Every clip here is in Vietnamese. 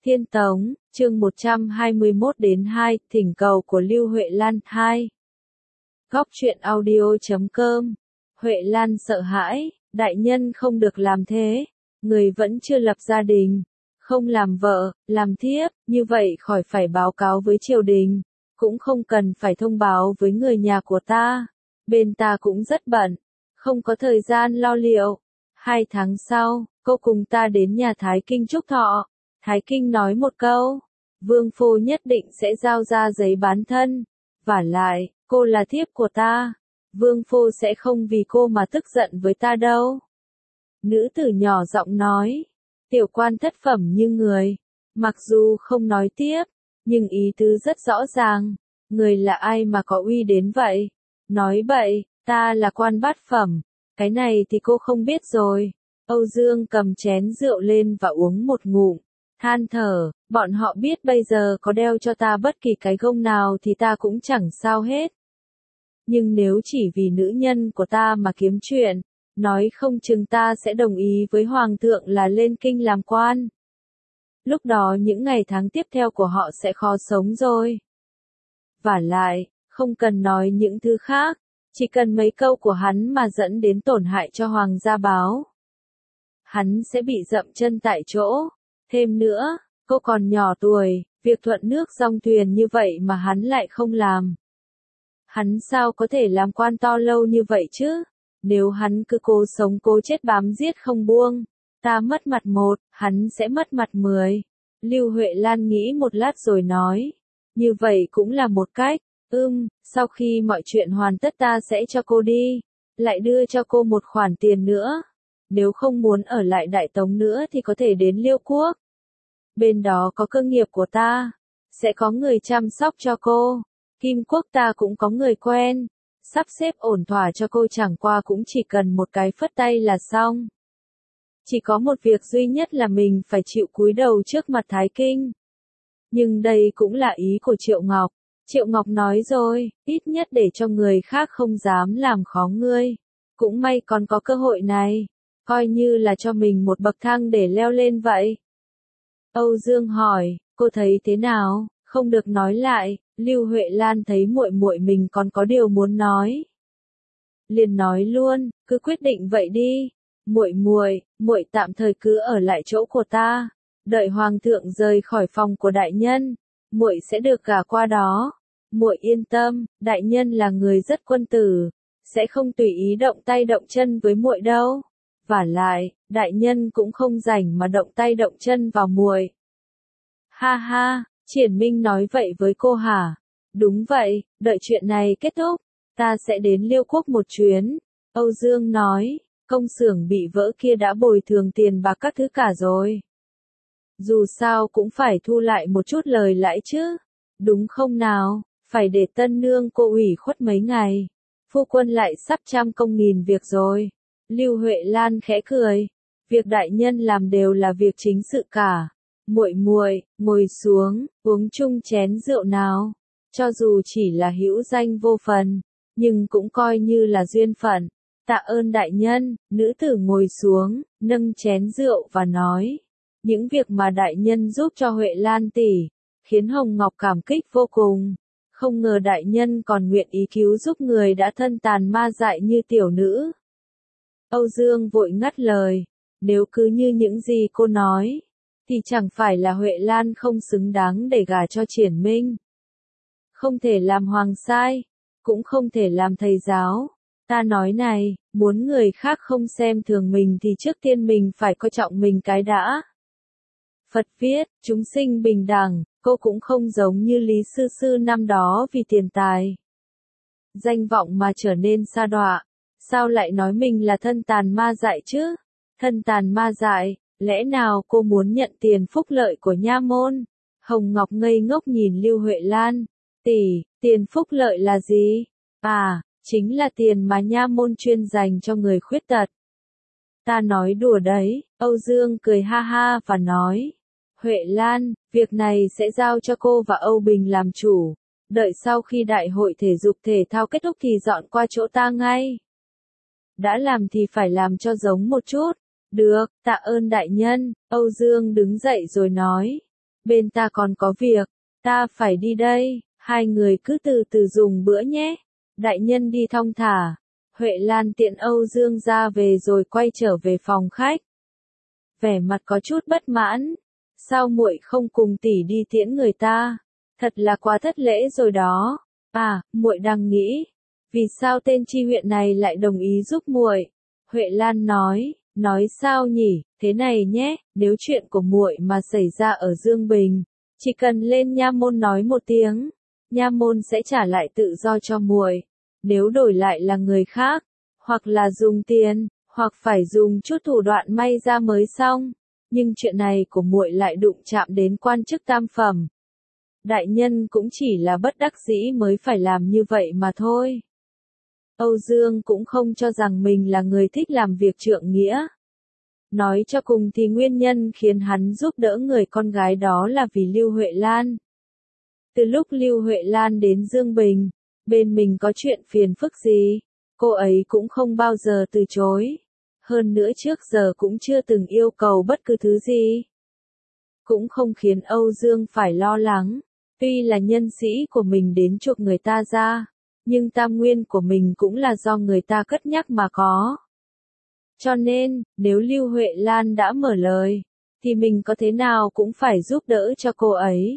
Thiên Tống, chương 121 đến 2, thỉnh cầu của Lưu Huệ Lan 2. Góc truyện audio.com. Huệ Lan sợ hãi, đại nhân không được làm thế, người vẫn chưa lập gia đình, không làm vợ, làm thiếp, như vậy khỏi phải báo cáo với triều đình, cũng không cần phải thông báo với người nhà của ta, bên ta cũng rất bận, không có thời gian lo liệu. 2 tháng sau, cô cùng ta đến nhà Thái Kinh chúc thọ. Thái Kinh nói một câu, Vương phu nhất định sẽ giao ra giấy bán thân, vả lại, cô là thiếp của ta, Vương phu sẽ không vì cô mà tức giận với ta đâu. Nữ tử nhỏ giọng nói, tiểu quan thất phẩm như người, mặc dù không nói tiếp, nhưng ý tứ rất rõ ràng, người là ai mà có uy đến vậy, nói bậy, ta là quan bát phẩm, cái này thì cô không biết rồi. Âu Dương cầm chén rượu lên và uống một ngụm, than thở, bọn họ biết bây giờ có đeo cho ta bất kỳ cái gông nào thì ta cũng chẳng sao hết. Nhưng nếu chỉ vì nữ nhân của ta mà kiếm chuyện, nói không chừng ta sẽ đồng ý với Hoàng thượng là lên kinh làm quan. Lúc đó những ngày tháng tiếp theo của họ sẽ khó sống rồi. Vả lại, không cần nói những thứ khác, chỉ cần mấy câu của hắn mà dẫn đến tổn hại cho Hoàng gia báo. Hắn sẽ bị dậm chân tại chỗ. Thêm nữa, cô còn nhỏ tuổi, việc thuận nước dong thuyền như vậy mà hắn lại không làm. Hắn sao có thể làm quan to lâu như vậy chứ? Nếu hắn cứ cố sống cố chết bám giết không buông, ta mất mặt 1, hắn sẽ mất mặt 10. Lưu Huệ Lan nghĩ một lát rồi nói, như vậy cũng là một cách, sau khi mọi chuyện hoàn tất ta sẽ cho cô đi, lại đưa cho cô một khoản tiền nữa. Nếu không muốn ở lại Đại Tống nữa thì có thể đến Liêu Quốc. Bên đó có cơ nghiệp của ta, sẽ có người chăm sóc cho cô. Kim Quốc ta cũng có người quen, sắp xếp ổn thỏa cho cô, chẳng qua cũng chỉ cần một cái phất tay là xong. Chỉ có một việc duy nhất là mình phải chịu cúi đầu trước mặt Thái Kinh. Nhưng đây cũng là ý của Triệu Ngọc. Triệu Ngọc nói rồi, ít nhất để cho người khác không dám làm khó ngươi. Cũng may còn có cơ hội này, coi như là cho mình một bậc thang để leo lên vậy. Âu Dương hỏi, cô thấy thế nào? Không được nói lại. Lưu Huệ Lan thấy muội muội mình còn có điều muốn nói, liền nói luôn, cứ quyết định vậy đi. Muội tạm thời cứ ở lại chỗ của ta, đợi Hoàng thượng rời khỏi phòng của đại nhân, muội sẽ được gả qua đó. Muội yên tâm, đại nhân là người rất quân tử, sẽ không tùy ý động tay động chân với muội đâu. Vả lại, đại nhân cũng không rảnh mà động tay động chân vào muội. Ha ha, Triển Minh nói vậy với cô hả? Đúng vậy, đợi chuyện này kết thúc, ta sẽ đến Liêu Quốc một chuyến. Âu Dương nói, công xưởng bị vỡ kia đã bồi thường tiền bạc các thứ cả rồi. Dù sao cũng phải thu lại một chút lời lãi chứ, đúng không nào? Phải để tân nương cô ủy khuất mấy ngày. Phu quân lại sắp trăm công nghìn việc rồi. Lưu Huệ Lan khẽ cười, việc đại nhân làm đều là việc chính sự cả. Muội, ngồi xuống, uống chung chén rượu nào. Cho dù chỉ là hữu danh vô phần, nhưng cũng coi như là duyên phận. Tạ ơn đại nhân. Nữ tử ngồi xuống, nâng chén rượu và nói, những việc mà đại nhân giúp cho Huệ Lan tỷ, khiến Hồng Ngọc cảm kích vô cùng. Không ngờ đại nhân còn nguyện ý cứu giúp người đã thân tàn ma dại như tiểu nữ. Âu Dương vội ngắt lời, nếu cứ như những gì cô nói, thì chẳng phải là Huệ Lan không xứng đáng để gả cho Triển Minh. Không thể làm hoàng sai, cũng không thể làm thầy giáo. Ta nói này, muốn người khác không xem thường mình thì trước tiên mình phải coi trọng mình cái đã. Phật viết, chúng sinh bình đẳng, cô cũng không giống như Lý Sư Sư năm đó vì tiền tài, danh vọng mà trở nên sa đọa. Sao lại nói mình là thân tàn ma dại chứ? Thân tàn ma dại, lẽ nào cô muốn nhận tiền phúc lợi của nha môn? Hồng Ngọc ngây ngốc nhìn Lưu Huệ Lan. Tỷ, tiền phúc lợi là gì? À, chính là tiền mà nha môn chuyên dành cho người khuyết tật. Ta nói đùa đấy. Âu Dương cười ha ha và nói, Huệ Lan, việc này sẽ giao cho cô và Âu Bình làm chủ. Đợi sau khi đại hội thể dục thể thao kết thúc thì dọn qua chỗ ta ngay. Đã làm thì phải làm cho giống một chút. Được, tạ ơn đại nhân. Âu Dương đứng dậy rồi nói, bên ta còn có việc, ta phải đi đây, hai người cứ từ từ dùng bữa nhé. Đại nhân đi thong thả. Huệ Lan tiện Âu Dương ra về rồi quay trở về phòng khách. Vẻ mặt có chút bất mãn. Sao muội không cùng tỷ đi tiễn người ta? Thật là quá thất lễ rồi đó. À, muội đang nghĩ, vì sao tên Chi huyện này lại đồng ý giúp muội? Huệ Lan nói sao nhỉ? Thế này nhé, nếu chuyện của muội mà xảy ra ở Dương Bình, chỉ cần lên nha môn nói một tiếng, nha môn sẽ trả lại tự do cho muội. Nếu đổi lại là người khác, hoặc là dùng tiền, hoặc phải dùng chút thủ đoạn may ra mới xong. Nhưng chuyện này của muội lại đụng chạm đến quan chức tam phẩm. Đại nhân cũng chỉ là bất đắc dĩ mới phải làm như vậy mà thôi. Âu Dương cũng không cho rằng mình là người thích làm việc trượng nghĩa. Nói cho cùng thì nguyên nhân khiến hắn giúp đỡ người con gái đó là vì Lưu Huệ Lan. Từ lúc Lưu Huệ Lan đến Dương Bình, bên mình có chuyện phiền phức gì, cô ấy cũng không bao giờ từ chối. Hơn nữa trước giờ cũng chưa từng yêu cầu bất cứ thứ gì. Cũng không khiến Âu Dương phải lo lắng. Tuy là nhân sĩ của mình đến chuộc người ta ra, nhưng tam nguyên của mình cũng là do người ta cất nhắc mà có. Cho nên, nếu Lưu Huệ Lan đã mở lời, thì mình có thế nào cũng phải giúp đỡ cho cô ấy.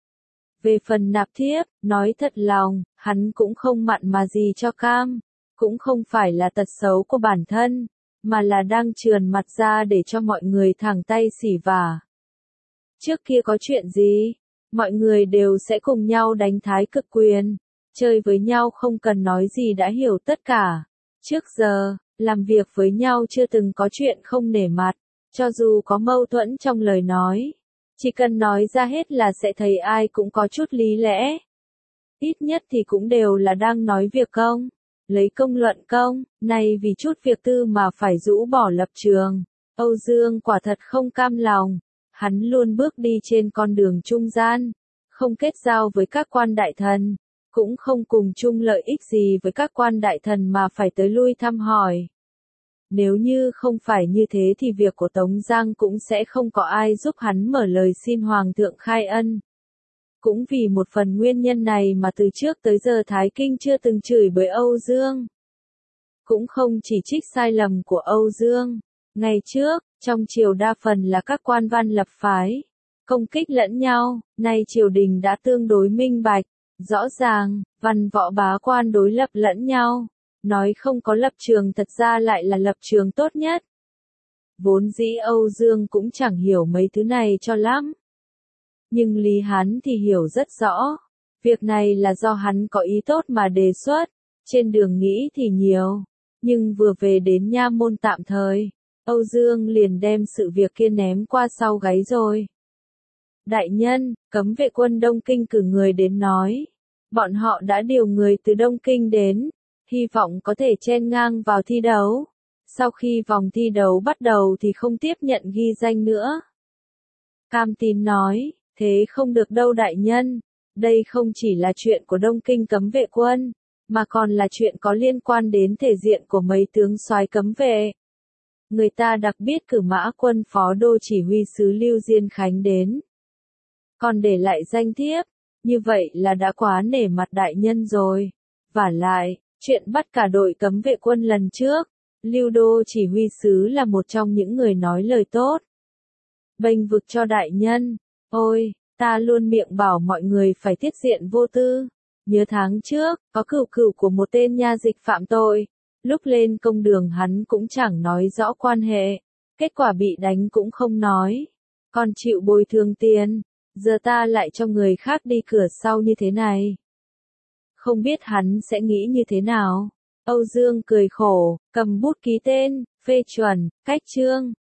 Về phần nạp thiếp, nói thật lòng, hắn cũng không mặn mà gì cho cam, cũng không phải là tật xấu của bản thân, mà là đang trườn mặt ra để cho mọi người thẳng tay xỉ vả. Trước kia có chuyện gì, mọi người đều sẽ cùng nhau đánh thái cực quyền, chơi với nhau không cần nói gì đã hiểu tất cả. Trước giờ, làm việc với nhau chưa từng có chuyện không nể mặt, cho dù có mâu thuẫn trong lời nói. Chỉ cần nói ra hết là sẽ thấy ai cũng có chút lý lẽ. Ít nhất thì cũng đều là đang nói việc công, lấy công luận công, này vì chút việc tư mà phải rũ bỏ lập trường. Âu Dương quả thật không cam lòng, hắn luôn bước đi trên con đường trung gian, không kết giao với các quan đại thần, cũng không cùng chung lợi ích gì với các quan đại thần mà phải tới lui thăm hỏi. Nếu như không phải như thế thì việc của Tống Giang cũng sẽ không có ai giúp hắn mở lời xin Hoàng thượng khai ân. Cũng vì một phần nguyên nhân này mà từ trước tới giờ Thái Kinh chưa từng chửi bới Âu Dương. Cũng không chỉ trích sai lầm của Âu Dương. Ngày trước, trong triều đa phần là các quan văn lập phái, công kích lẫn nhau, nay triều đình đã tương đối minh bạch, rõ ràng, văn võ bá quan đối lập lẫn nhau. Nói không có lập trường thật ra lại là lập trường tốt nhất. Vốn dĩ Âu Dương cũng chẳng hiểu mấy thứ này cho lắm. Nhưng Lý hắn thì hiểu rất rõ. Việc này là do hắn có ý tốt mà đề xuất. Trên đường nghĩ thì nhiều. Nhưng vừa về đến nha môn tạm thời, Âu Dương liền đem sự việc kia ném qua sau gáy rồi. Đại nhân, cấm vệ quân Đông Kinh cử người đến nói. Bọn họ đã điều người từ Đông Kinh đến. Hy vọng có thể chen ngang vào thi đấu. Sau khi vòng thi đấu bắt đầu thì không tiếp nhận ghi danh nữa. Cam Tín nói, thế không được đâu đại nhân. Đây không chỉ là chuyện của Đông Kinh cấm vệ quân, mà còn là chuyện có liên quan đến thể diện của mấy tướng soái cấm vệ. Người ta đặc biệt cử Mã Quân phó đô chỉ huy sứ Lưu Diên Khánh đến. Còn để lại danh thiếp, như vậy là đã quá nể mặt đại nhân rồi. Vả lại, chuyện bắt cả đội cấm vệ quân lần trước, Lưu Đô chỉ huy sứ là một trong những người nói lời tốt. Bênh vực cho đại nhân, ôi, ta luôn miệng bảo mọi người phải tiết diện vô tư. Nhớ tháng trước, có cửu cửu của một tên nha dịch phạm tội. Lúc lên công đường hắn cũng chẳng nói rõ quan hệ. Kết quả bị đánh cũng không nói. Còn chịu bồi thường tiền. Giờ ta lại cho người khác đi cửa sau như thế này. Không biết hắn sẽ nghĩ như thế nào. Âu Dương cười khổ, cầm bút ký tên, phê chuẩn, cách chương.